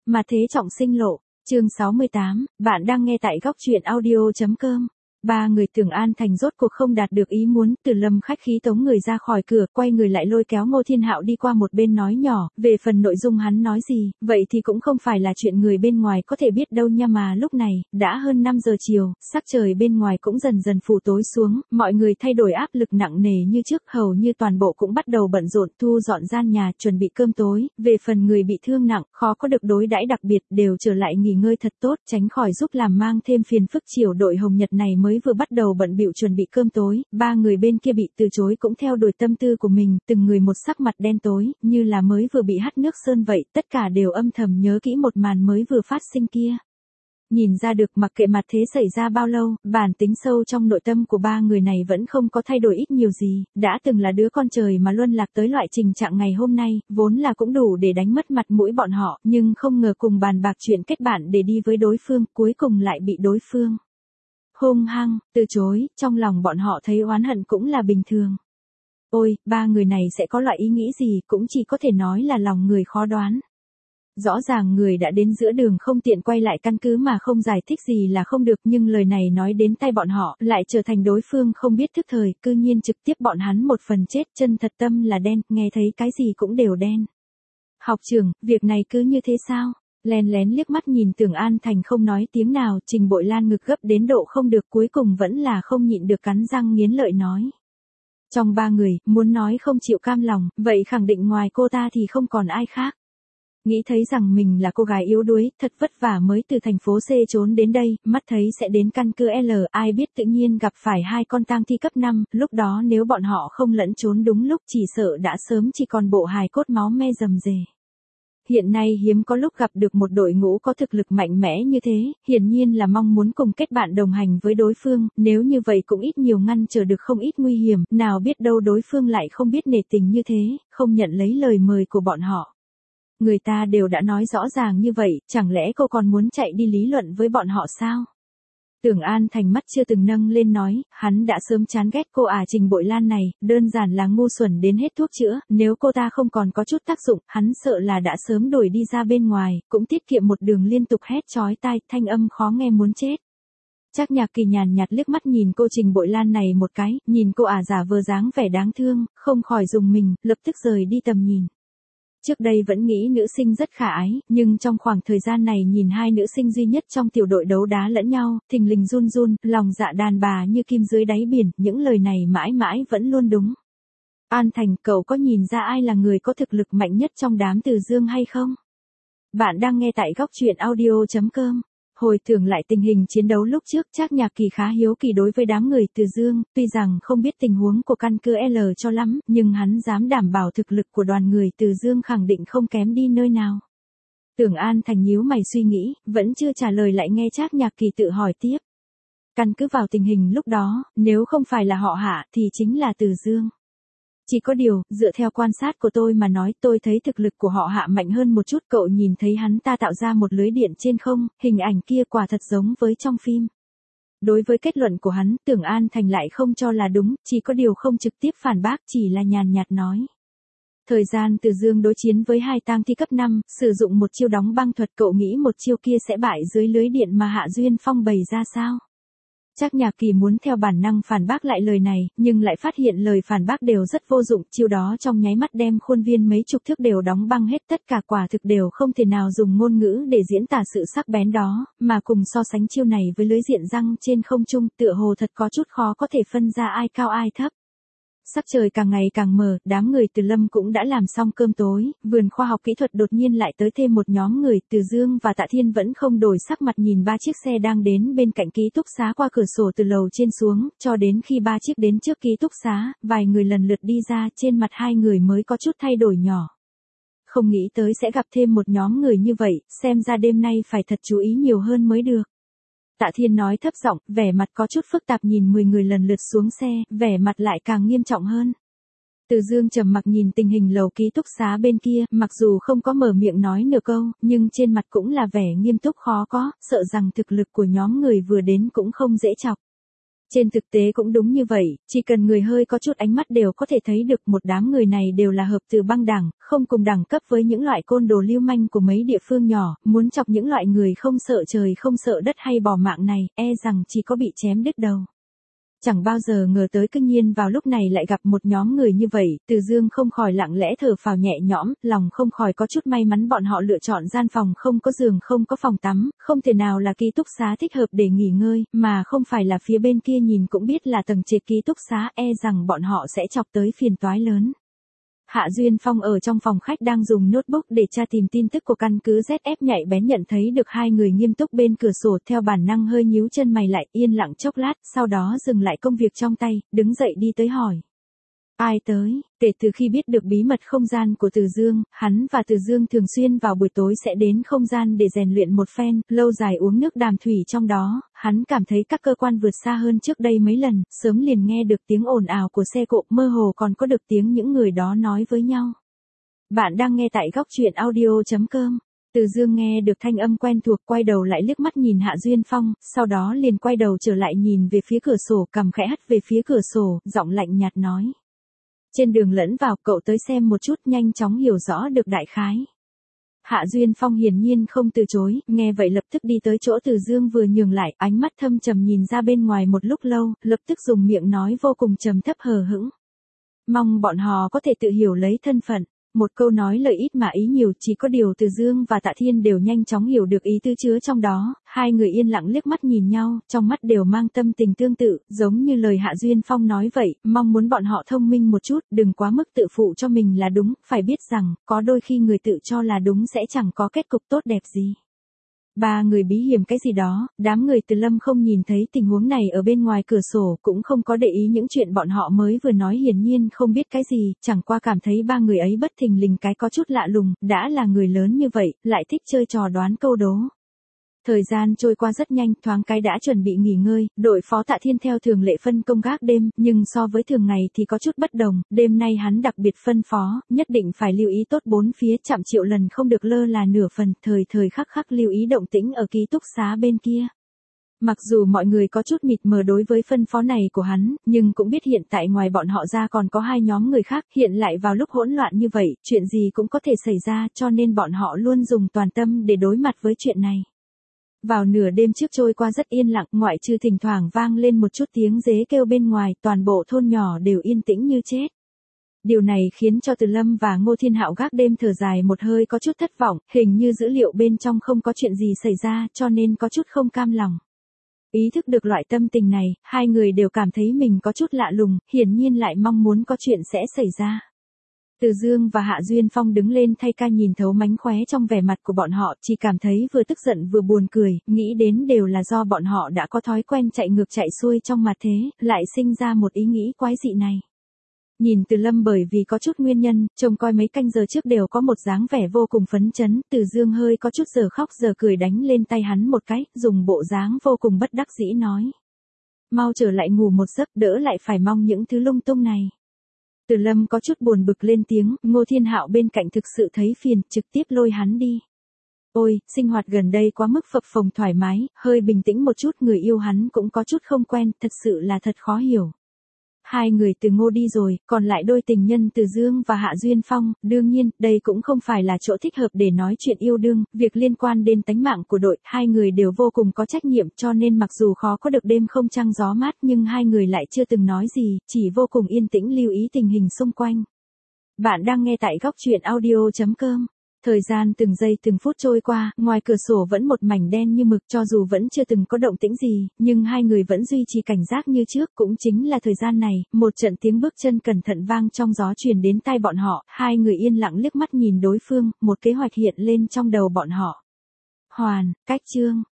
Mà thế trọng sinh lộ, chương 68, bạn đang nghe tại góc truyện audio.com. Ba người Tưởng An Thành rốt cuộc không đạt được ý muốn, Từ Lâm khách khí tống người ra khỏi cửa, quay người lại lôi kéo Ngô Thiên Hạo đi qua một bên nói nhỏ, về phần nội dung hắn nói gì, vậy thì cũng không phải là chuyện người bên ngoài có thể biết đâu nha, mà lúc này, đã hơn 5 giờ chiều, sắc trời bên ngoài cũng dần dần phủ tối xuống, mọi người thay đổi áp lực nặng nề như trước, hầu như toàn bộ cũng bắt đầu bận rộn thu dọn gian nhà, chuẩn bị cơm tối, về phần người bị thương nặng, khó có được đối đãi đặc biệt, đều trở lại nghỉ ngơi thật tốt, tránh khỏi giúp làm mang thêm phiền phức. Chiều đội Hồng Nhật này mới vừa bắt đầu bận bịu chuẩn bị cơm tối, ba người bên kia bị từ chối cũng theo đuổi tâm tư của mình, từng người một sắc mặt đen tối, như là mới vừa bị hắt nước sơn vậy, tất cả đều âm thầm nhớ kỹ một màn mới vừa phát sinh kia. Nhìn ra được mặc kệ mặt thế xảy ra bao lâu, bản tính sâu trong nội tâm của ba người này vẫn không có thay đổi ít nhiều gì, đã từng là đứa con trời mà luân lạc tới loại tình trạng ngày hôm nay, vốn là cũng đủ để đánh mất mặt mũi bọn họ, nhưng không ngờ cùng bàn bạc chuyện kết bạn để đi với đối phương, cuối cùng lại bị đối phương hung hăng từ chối, trong lòng bọn họ thấy oán hận cũng là bình thường. Ôi, ba người này sẽ có loại ý nghĩ gì, cũng chỉ có thể nói là lòng người khó đoán. Rõ ràng người đã đến giữa đường không tiện quay lại căn cứ mà không giải thích gì là không được, nhưng lời này nói đến tai bọn họ lại trở thành đối phương không biết thức thời, cư nhiên trực tiếp bọn hắn một phần chết, chân thật tâm là đen, nghe thấy cái gì cũng đều đen. Học trưởng, việc này cứ như thế sao? Lén lén liếc mắt nhìn Tưởng An Thành không nói tiếng nào, Trình Bội Lan ngực gấp đến độ không được, cuối cùng vẫn là không nhịn được cắn răng nghiến lợi nói. Trong ba người, muốn nói không chịu cam lòng, vậy khẳng định ngoài cô ta thì không còn ai khác. Nghĩ thấy rằng mình là cô gái yếu đuối, thật vất vả mới từ thành phố C trốn đến đây, mắt thấy sẽ đến căn cứ L, ai biết tự nhiên gặp phải hai con tang thi cấp 5, lúc đó nếu bọn họ không lẫn trốn đúng lúc chỉ sợ đã sớm chỉ còn bộ hài cốt máu me rầm rề. Hiện nay hiếm có lúc gặp được một đội ngũ có thực lực mạnh mẽ như thế, hiển nhiên là mong muốn cùng kết bạn đồng hành với đối phương, nếu như vậy cũng ít nhiều ngăn trở được không ít nguy hiểm, nào biết đâu đối phương lại không biết nể tình như thế, không nhận lấy lời mời của bọn họ. Người ta đều đã nói rõ ràng như vậy, chẳng lẽ cô còn muốn chạy đi lý luận với bọn họ sao? Tưởng An Thành mắt chưa từng nâng lên nói, hắn đã sớm chán ghét cô Trình Bội Lan này, đơn giản là ngu xuẩn đến hết thuốc chữa, nếu cô ta không còn có chút tác dụng, hắn sợ là đã sớm đuổi đi ra bên ngoài, cũng tiết kiệm một đường liên tục hét chói tai, thanh âm khó nghe muốn chết. Trác Nhạc Kỳ nhàn nhạt liếc mắt nhìn cô Trình Bội Lan này một cái, nhìn cô giả vờ dáng vẻ đáng thương, không khỏi dùng mình, lập tức rời đi tầm nhìn. Trước đây vẫn nghĩ nữ sinh rất khả ái, nhưng trong khoảng thời gian này nhìn hai nữ sinh duy nhất trong tiểu đội đấu đá lẫn nhau, thình lình run run, lòng dạ đàn bà như kim dưới đáy biển, những lời này mãi mãi vẫn luôn đúng. An Thành, cậu có nhìn ra ai là người có thực lực mạnh nhất trong đám Từ Dương hay không? Bạn đang nghe tại góc truyện audio.com. Hồi tưởng lại tình hình chiến đấu lúc trước, Trác Nhạc Kỳ khá hiếu kỳ đối với đám người Từ Dương, tuy rằng không biết tình huống của căn cứ L cho lắm, nhưng hắn dám đảm bảo thực lực của đoàn người Từ Dương khẳng định không kém đi nơi nào. Tưởng An Thành nhíu mày suy nghĩ, vẫn chưa trả lời lại nghe Trác Nhạc Kỳ tự hỏi tiếp. Căn cứ vào tình hình lúc đó, nếu không phải là họ Hạ thì chính là Từ Dương. Chỉ có điều, dựa theo quan sát của tôi mà nói, tôi thấy thực lực của họ Hạ mạnh hơn một chút. Cậu nhìn thấy hắn ta tạo ra một lưới điện trên không, hình ảnh kia quả thật giống với trong phim. Đối với kết luận của hắn, Tưởng An Thành lại không cho là đúng, chỉ có điều không trực tiếp phản bác, chỉ là nhàn nhạt nói. Thời gian Từ Dương đối chiến với hai tang thi cấp 5, sử dụng một chiêu đóng băng thuật, cậu nghĩ một chiêu kia sẽ bại dưới lưới điện mà Hạ Duyên Phong bày ra sao? Trác Nhạc Kỳ muốn theo bản năng phản bác lại lời này, nhưng lại phát hiện lời phản bác đều rất vô dụng, chiêu đó trong nháy mắt đem khuôn viên mấy chục thước đều đóng băng hết, tất cả quả thực đều không thể nào dùng ngôn ngữ để diễn tả sự sắc bén đó, mà cùng so sánh chiêu này với lưới diện răng trên không trung, tựa hồ thật có chút khó có thể phân ra ai cao ai thấp. Sắc trời càng ngày càng mờ, đám người Từ Lâm cũng đã làm xong cơm tối, vườn khoa học kỹ thuật đột nhiên lại tới thêm một nhóm người, Từ Dương và Tạ Thiên vẫn không đổi sắc mặt nhìn ba chiếc xe đang đến bên cạnh ký túc xá qua cửa sổ từ lầu trên xuống, cho đến khi ba chiếc đến trước ký túc xá, vài người lần lượt đi ra, trên mặt hai người mới có chút thay đổi nhỏ. Không nghĩ tới sẽ gặp thêm một nhóm người như vậy, xem ra đêm nay phải thật chú ý nhiều hơn mới được. Tạ Thiên nói thấp giọng, vẻ mặt có chút phức tạp nhìn 10 người lần lượt xuống xe, vẻ mặt lại càng nghiêm trọng hơn. Từ Dương trầm mặc nhìn tình hình lầu ký túc xá bên kia, mặc dù không có mở miệng nói nửa câu, nhưng trên mặt cũng là vẻ nghiêm túc khó có, sợ rằng thực lực của nhóm người vừa đến cũng không dễ chọc. Trên thực tế cũng đúng như vậy, chỉ cần người hơi có chút ánh mắt đều có thể thấy được một đám người này đều là hợp từ băng đảng, không cùng đẳng cấp với những loại côn đồ lưu manh của mấy địa phương nhỏ, muốn chọc những loại người không sợ trời không sợ đất hay bỏ mạng này, e rằng chỉ có bị chém đứt đầu. Chẳng bao giờ ngờ tới cứ nhiên vào lúc này lại gặp một nhóm người như vậy, Từ Dương không khỏi lặng lẽ thở phào nhẹ nhõm, lòng không khỏi có chút may mắn bọn họ lựa chọn gian phòng không có giường không có phòng tắm, không thể nào là ký túc xá thích hợp để nghỉ ngơi, mà không phải là phía bên kia nhìn cũng biết là tầng trệt ký túc xá, e rằng bọn họ sẽ chọc tới phiền toái lớn. Hạ Duyên Phong ở trong phòng khách đang dùng notebook để tra tìm tin tức của căn cứ ZF nhạy bén nhận thấy được hai người nghiêm túc bên cửa sổ, theo bản năng hơi nhíu chân mày lại, yên lặng chốc lát, sau đó dừng lại công việc trong tay, đứng dậy đi tới hỏi. Ai tới? Kể từ khi biết được bí mật không gian của Từ Dương, hắn và Từ Dương thường xuyên vào buổi tối sẽ đến không gian để rèn luyện một phen, lâu dài uống nước đàm thủy trong đó, hắn cảm thấy các cơ quan vượt xa hơn trước đây mấy lần, sớm liền nghe được tiếng ồn ào của xe cộ, mơ hồ còn có được tiếng những người đó nói với nhau. Bạn đang nghe tại góc truyện audio.com. Từ Dương nghe được thanh âm quen thuộc, quay đầu lại liếc mắt nhìn Hạ Duyên Phong, sau đó liền quay đầu trở lại nhìn về phía cửa sổ, cằm khẽ hất về phía cửa sổ, giọng lạnh nhạt nói. Trên đường lẫn vào, cậu tới xem một chút, nhanh chóng hiểu rõ được đại khái. Hạ Duyên Phong hiển nhiên không từ chối, nghe vậy lập tức đi tới chỗ Từ Dương vừa nhường lại, ánh mắt thâm trầm nhìn ra bên ngoài một lúc lâu, lập tức dùng miệng nói vô cùng trầm thấp hờ hững. Mong bọn họ có thể tự hiểu lấy thân phận. Một câu nói lời ít mà ý nhiều, chỉ có điều Từ Dương và Tạ Thiên đều nhanh chóng hiểu được ý tứ chứa trong đó, hai người yên lặng liếc mắt nhìn nhau, trong mắt đều mang tâm tình tương tự, giống như lời Hạ Duyên Phong nói vậy, mong muốn bọn họ thông minh một chút, đừng quá mức tự phụ cho mình là đúng, phải biết rằng, có đôi khi người tự cho là đúng sẽ chẳng có kết cục tốt đẹp gì. Ba người bí hiểm cái gì đó, đám người Từ Lâm không nhìn thấy tình huống này ở bên ngoài cửa sổ, cũng không có để ý những chuyện bọn họ mới vừa nói, hiển nhiên không biết cái gì, chẳng qua cảm thấy ba người ấy bất thình lình cái có chút lạ lùng, đã là người lớn như vậy, lại thích chơi trò đoán câu đố. Thời gian trôi qua rất nhanh, thoáng cái đã chuẩn bị nghỉ ngơi, đội phó Tạ Thiên theo thường lệ phân công gác đêm, nhưng so với thường ngày thì có chút bất đồng, đêm nay hắn đặc biệt phân phó, nhất định phải lưu ý tốt bốn phía, chạm triệu lần không được lơ là nửa phần, thời thời khắc khắc lưu ý động tĩnh ở ký túc xá bên kia. Mặc dù mọi người có chút mịt mờ đối với phân phó này của hắn, nhưng cũng biết hiện tại ngoài bọn họ ra còn có hai nhóm người khác, hiện lại vào lúc hỗn loạn như vậy, chuyện gì cũng có thể xảy ra, cho nên bọn họ luôn dùng toàn tâm để đối mặt với chuyện này. Vào nửa đêm trước trôi qua rất yên lặng, ngoại trừ thỉnh thoảng vang lên một chút tiếng dế kêu bên ngoài, toàn bộ thôn nhỏ đều yên tĩnh như chết. Điều này khiến cho Từ Lâm và Ngô Thiên Hạo gác đêm thở dài một hơi, có chút thất vọng, hình như dữ liệu bên trong không có chuyện gì xảy ra, cho nên có chút không cam lòng. Ý thức được loại tâm tình này, hai người đều cảm thấy mình có chút lạ lùng, hiển nhiên lại mong muốn có chuyện sẽ xảy ra. Từ Dương và Hạ Duyên Phong đứng lên thay ca, nhìn thấu mánh khóe trong vẻ mặt của bọn họ, chỉ cảm thấy vừa tức giận vừa buồn cười, nghĩ đến đều là do bọn họ đã có thói quen chạy ngược chạy xuôi trong mặt thế, lại sinh ra một ý nghĩ quái dị này. Nhìn Từ Lâm bởi vì có chút nguyên nhân, trông coi mấy canh giờ trước đều có một dáng vẻ vô cùng phấn chấn, Từ Dương hơi có chút giờ khóc giờ cười đánh lên tay hắn một cái, dùng bộ dáng vô cùng bất đắc dĩ nói. Mau trở lại ngủ một giấc, đỡ lại phải mong những thứ lung tung này. Từ Lâm có chút buồn bực lên tiếng, Ngô Thiên Hạo bên cạnh thực sự thấy phiền, trực tiếp lôi hắn đi. Ôi, sinh hoạt gần đây quá mức phập phồng thoải mái, hơi bình tĩnh một chút, người yêu hắn cũng có chút không quen, thật sự là thật khó hiểu. Hai người từ Ngô đi rồi, còn lại đôi tình nhân Từ Dương và Hạ Duyên Phong, đương nhiên, đây cũng không phải là chỗ thích hợp để nói chuyện yêu đương, việc liên quan đến tánh mạng của đội, hai người đều vô cùng có trách nhiệm, cho nên mặc dù khó có được đêm không trăng gió mát nhưng hai người lại chưa từng nói gì, chỉ vô cùng yên tĩnh lưu ý tình hình xung quanh. Bạn đang nghe tại góc truyện audio.com. Thời gian từng giây từng phút trôi qua, ngoài cửa sổ vẫn một mảnh đen như mực, cho dù vẫn chưa từng có động tĩnh gì, nhưng hai người vẫn duy trì cảnh giác như trước, cũng chính là thời gian này, một trận tiếng bước chân cẩn thận vang trong gió truyền đến tai bọn họ, hai người yên lặng liếc mắt nhìn đối phương, một kế hoạch hiện lên trong đầu bọn họ. Hoàn, cách chương.